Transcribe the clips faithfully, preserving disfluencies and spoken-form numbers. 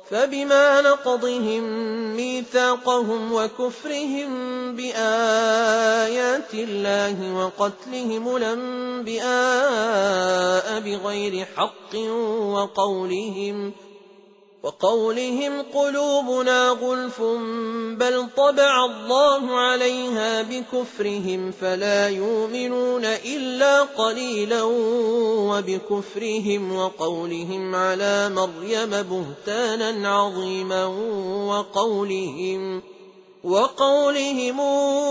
فبما نقضهم ميثاقهم وكفرهم بآيات الله وقتلهم الأنبياء بغير حق وقولهم وقولهم قلوبنا غلف بل طبع الله عليها بكفرهم فلا يؤمنون إلا قليلا وبكفرهم وقولهم على مريم بهتانا عظيما وقولهم وقولهم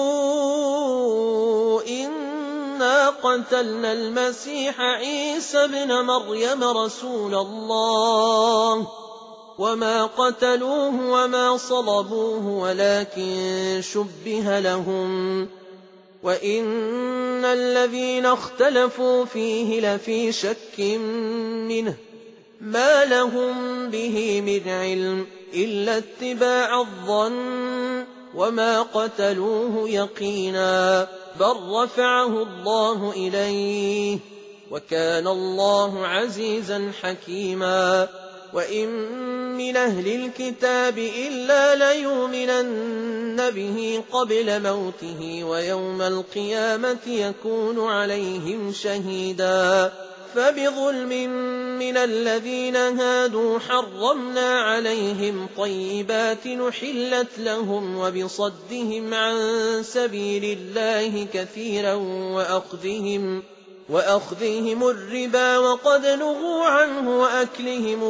إنا قتلنا المسيح عيسى ابن مريم رسول الله وما قتلوه وما صلبوه ولكن شبه لهم وإن الذين اختلفوا فيه لفي شك منه ما لهم به من علم إلا اتباع الظن وما قتلوه يقينا بل رفعه الله إليه وكان الله عزيزا حكيما وإن من أهل الكتاب إلا ليؤمنن به قبل موته ويوم القيامة يكون عليهم شهيدا فبظلم من الذين هادوا حرمنا عليهم طيبات نحلت لهم وبصدهم عن سبيل الله كثيرا وأخذهم وأخذهم الربا وقد نهوا عنه وأكلهم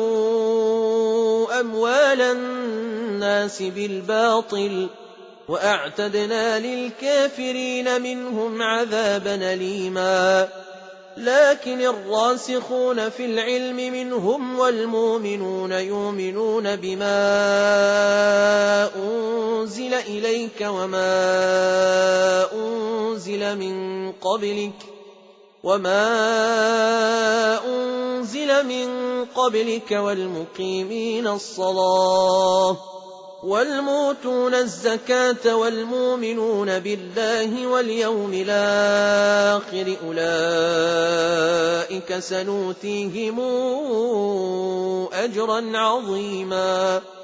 أموال الناس بالباطل وأعتدنا للكافرين منهم عذابا أليما لكن الراسخون في العلم منهم والمؤمنون يؤمنون بما أنزل إليك وما أنزل من قبلك وما أنزل من قبلك والمقيمين الصلاة والموتون الزكاة والمؤمنون بالله واليوم الآخر أولئك سنؤتيهم أجرا عظيما